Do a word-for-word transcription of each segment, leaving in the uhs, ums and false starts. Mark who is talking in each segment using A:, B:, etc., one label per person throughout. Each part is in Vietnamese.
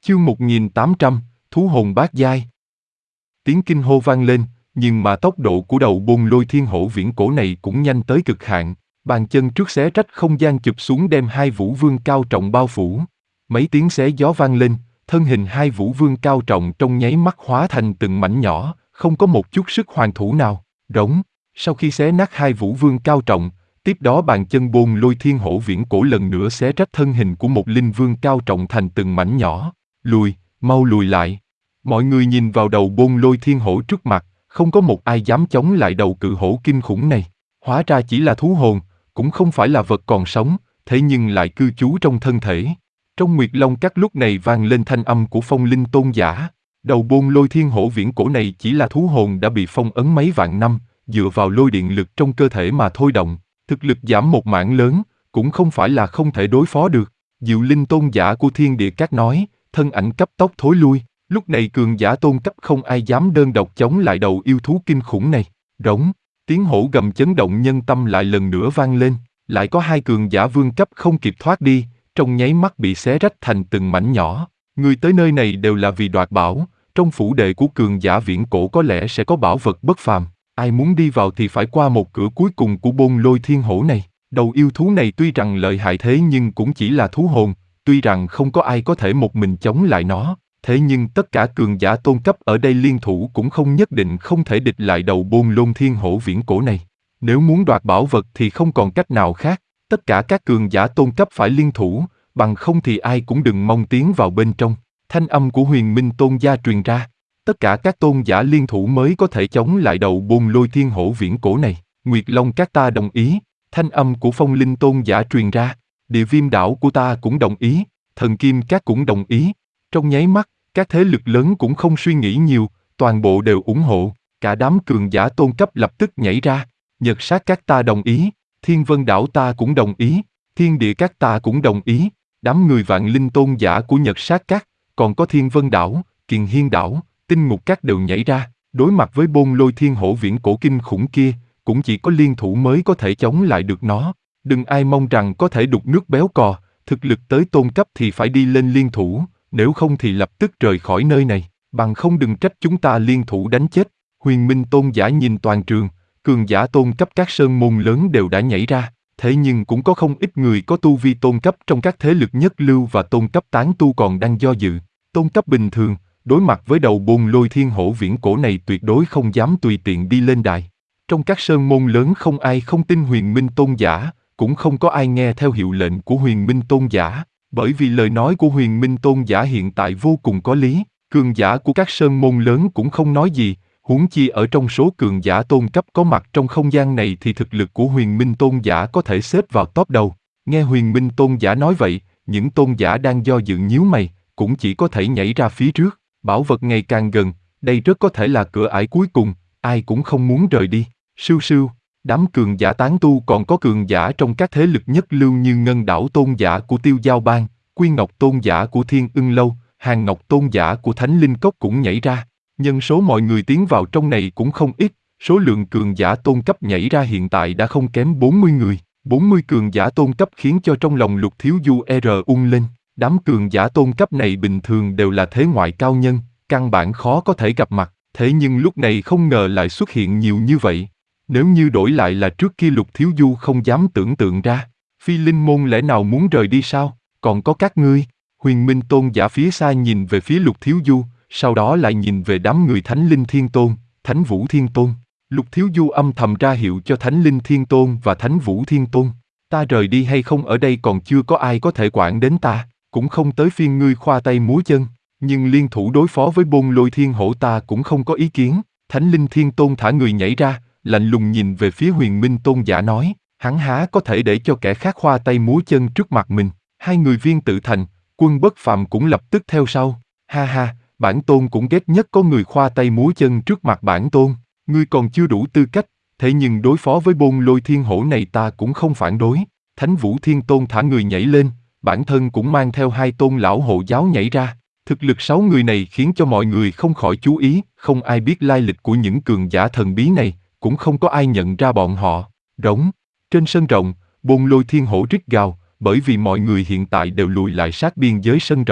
A: Chương một nghìn tám trăm, thú hồn bát giai. Tiếng kinh hô vang lên, nhưng mà tốc độ của đầu bôn lôi thiên hổ viễn cổ này cũng nhanh tới cực hạn. Bàn chân trước xé rách không gian chụp xuống đem hai vũ vương cao trọng bao phủ. Mấy tiếng xé gió vang lên, thân hình hai vũ vương cao trọng trong nháy mắt hóa thành từng mảnh nhỏ, không có một chút sức hoàn thủ nào. Rống, sau khi xé nát hai vũ vương cao trọng, tiếp đó bàn chân bôn lôi thiên hổ viễn cổ lần nữa xé rách thân hình của một linh vương cao trọng thành từng mảnh nhỏ. Lùi, mau lùi lại. Mọi người nhìn vào đầu bôn lôi thiên hổ trước mặt, không có một ai dám chống lại đầu cự hổ kinh khủng này. Hóa ra chỉ là thú hồn, cũng không phải là vật còn sống, thế nhưng lại cư trú trong thân thể. Trong Nguyệt Long Các lúc này vang lên thanh âm của phong linh tôn giả. Đầu bôn lôi thiên hổ viễn cổ này chỉ là thú hồn đã bị phong ấn mấy vạn năm, dựa vào lôi điện lực trong cơ thể mà thôi động. Thực lực giảm một mảng lớn, cũng không phải là không thể đối phó được. Diệu linh tôn giả của Thiên Địa Các nói, thân ảnh cấp tốc thối lui. Lúc này cường giả tôn cấp không ai dám đơn độc chống lại đầu yêu thú kinh khủng này. Rống, tiếng hổ gầm chấn động nhân tâm lại lần nữa vang lên. Lại có hai cường giả vương cấp không kịp thoát đi, trong nháy mắt bị xé rách thành từng mảnh nhỏ. Người tới nơi này đều là vì đoạt bảo, trong phủ đệ của cường giả viễn cổ có lẽ sẽ có bảo vật bất phàm. Ai muốn đi vào thì phải qua một cửa cuối cùng của bôn lôi thiên hổ này. Đầu yêu thú này tuy rằng lợi hại thế nhưng cũng chỉ là thú hồn, tuy rằng không có ai có thể một mình chống lại nó. Thế nhưng tất cả cường giả tôn cấp ở đây liên thủ cũng không nhất định không thể địch lại đầu bôn lôn thiên hổ viễn cổ này. Nếu muốn đoạt bảo vật thì không còn cách nào khác, tất cả các cường giả tôn cấp phải liên thủ, bằng không thì ai cũng đừng mong tiến vào bên trong. Thanh âm của Huyền Minh tôn gia truyền ra, tất cả các tôn giả liên thủ mới có thể chống lại đầu bôn lôi thiên hổ viễn cổ này. Nguyệt Long Các ta đồng ý, thanh âm của Phong Linh tôn giả truyền ra, Địa Viêm đảo của ta cũng đồng ý, Thần Kim Các cũng đồng ý. Trong nháy mắt, các thế lực lớn cũng không suy nghĩ nhiều, toàn bộ đều ủng hộ, cả đám cường giả tôn cấp lập tức nhảy ra. Nhật Sát Các ta đồng ý, Thiên Vân đảo ta cũng đồng ý, Thiên Địa Các ta cũng đồng ý. Đám người Vạn Linh tôn giả của Nhật Sát Các, còn có Thiên Vân đảo, Kiền Hiên đảo, Tinh Ngục Các đều nhảy ra. Đối mặt với bôn lôi thiên hổ viễn cổ kinh khủng kia, cũng chỉ có liên thủ mới có thể chống lại được nó. Đừng ai mong rằng có thể đục nước béo cò, thực lực tới tôn cấp thì phải đi lên liên thủ. Nếu không thì lập tức rời khỏi nơi này, bằng không đừng trách chúng ta liên thủ đánh chết. Huyền Minh tôn giả nhìn toàn trường, cường giả tôn cấp các sơn môn lớn đều đã nhảy ra, thế nhưng cũng có không ít người có tu vi tôn cấp trong các thế lực nhất lưu và tôn cấp tán tu còn đang do dự. Tôn cấp bình thường, đối mặt với đầu bôn lôi thiên hổ viễn cổ này tuyệt đối không dám tùy tiện đi lên đài. Trong các sơn môn lớn không ai không tin Huyền Minh tôn giả, cũng không có ai nghe theo hiệu lệnh của Huyền Minh tôn giả. Bởi vì lời nói của Huyền Minh tôn giả hiện tại vô cùng có lý, cường giả của các sơn môn lớn cũng không nói gì, huống chi ở trong số cường giả tôn cấp có mặt trong không gian này thì thực lực của Huyền Minh tôn giả có thể xếp vào top đầu. Nghe Huyền Minh tôn giả nói vậy, những tôn giả đang do dự nhíu mày, cũng chỉ có thể nhảy ra phía trước. Bảo vật ngày càng gần, đây rất có thể là cửa ải cuối cùng, ai cũng không muốn rời đi. Sưu sưu, đám cường giả tán tu còn có cường giả trong các thế lực nhất lưu như Ngân Đảo tôn giả của Tiêu Giao Bang, Quy Ngọc tôn giả của Thiên Ưng Lâu, Hàn Ngọc tôn giả của Thánh Linh Cốc cũng nhảy ra. Nhân số mọi người tiến vào trong này cũng không ít, số lượng cường giả tôn cấp nhảy ra hiện tại đã không kém bốn mươi người. bốn mươi cường giả tôn cấp khiến cho trong lòng Lục Thiếu Du R ung lên. Đám cường giả tôn cấp này bình thường đều là thế ngoại cao nhân, căn bản khó có thể gặp mặt, thế nhưng lúc này không ngờ lại xuất hiện nhiều như vậy. Nếu như đổi lại là trước kia Lục Thiếu Du không dám tưởng tượng ra. Phi Linh môn lẽ nào muốn rời đi sao? Còn có các ngươi. Huyền Minh tôn giả phía xa nhìn về phía Lục Thiếu Du, sau đó lại nhìn về đám người Thánh Linh Thiên Tôn, Thánh Vũ Thiên Tôn. Lục Thiếu Du âm thầm ra hiệu cho Thánh Linh Thiên Tôn và Thánh Vũ Thiên Tôn. Ta rời đi hay không ở đây còn chưa có ai có thể quản đến ta, cũng không tới phiên ngươi khoa tay múa chân, nhưng liên thủ đối phó với bôn lôi thiên hổ ta cũng không có ý kiến. Thánh Linh Thiên Tôn thả người nhảy ra, lạnh lùng nhìn về phía Huyền Minh tôn giả nói, hắn há có thể để cho kẻ khác khoa tay múa chân trước mặt mình. Hai người Viên Tự Thành, Quân Bất Phàm cũng lập tức theo sau. Ha ha, bản tôn cũng ghét nhất có người khoa tay múa chân trước mặt bản tôn. Ngươi còn chưa đủ tư cách, thế nhưng đối phó với bôn lôi thiên hổ này ta cũng không phản đối. Thánh Vũ Thiên Tôn thả người nhảy lên, bản thân cũng mang theo hai tôn lão hộ giáo nhảy ra. Thực lực sáu người này khiến cho mọi người không khỏi chú ý, không ai biết lai lịch của những cường giả thần bí này, cũng không có ai nhận ra bọn họ. Rống, trên sân rộng, bôn lôi thiên hổ rít gào, bởi vì mọi người hiện tại đều lùi lại sát biên giới sân rộng,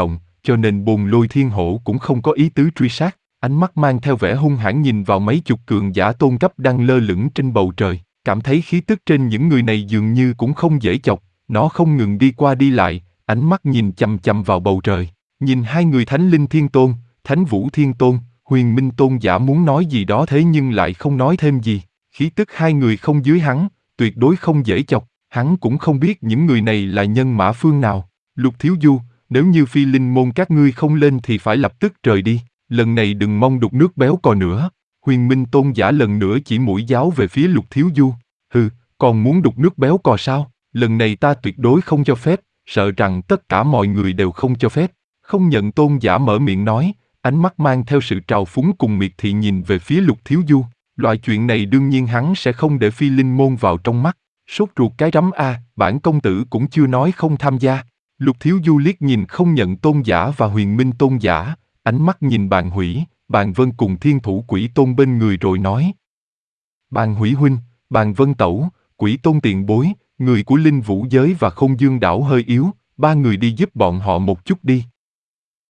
A: cho nên Bồn Lôi Thiên Hổ cũng không có ý tứ truy sát, ánh mắt mang theo vẻ hung hãn nhìn vào mấy chục cường giả tôn cấp đang lơ lửng trên bầu trời, cảm thấy khí tức trên những người này dường như cũng không dễ chọc, nó không ngừng đi qua đi lại, ánh mắt nhìn chằm chằm vào bầu trời, nhìn hai người Thánh Linh Thiên Tôn, Thánh Vũ Thiên Tôn, Huyền Minh Tôn giả muốn nói gì đó thế nhưng lại không nói thêm gì, khí tức hai người không dưới hắn, tuyệt đối không dễ chọc, hắn cũng không biết những người này là nhân mã phương nào. Lục Thiếu Du, nếu như Phi Linh môn các ngươi không lên thì phải lập tức rời đi, lần này đừng mong đục nước béo cò nữa. Huyền Minh Tôn giả lần nữa chỉ mũi giáo về phía Lục Thiếu Du. Hừ, còn muốn đục nước béo cò sao? Lần này ta tuyệt đối không cho phép, sợ rằng tất cả mọi người đều không cho phép. Không nhận tôn giả mở miệng nói, ánh mắt mang theo sự trào phúng cùng miệt thị nhìn về phía Lục Thiếu Du. Loại chuyện này đương nhiên hắn sẽ không để Phi Linh môn vào trong mắt. Sốt ruột cái rắm a, bản công tử cũng chưa nói không tham gia. Lục Thiếu Du liếc nhìn không nhận tôn giả và Huyền Minh tôn giả, ánh mắt nhìn Bàn Hủy, Bàn Vân cùng Thiên Thủ Quỷ Tôn bên người rồi nói. Bàn Hủy huynh, Bàn Vân tẩu, Quỷ Tôn tiền bối, người của Linh Vũ giới và Không Dương đảo hơi yếu, ba người đi giúp bọn họ một chút đi.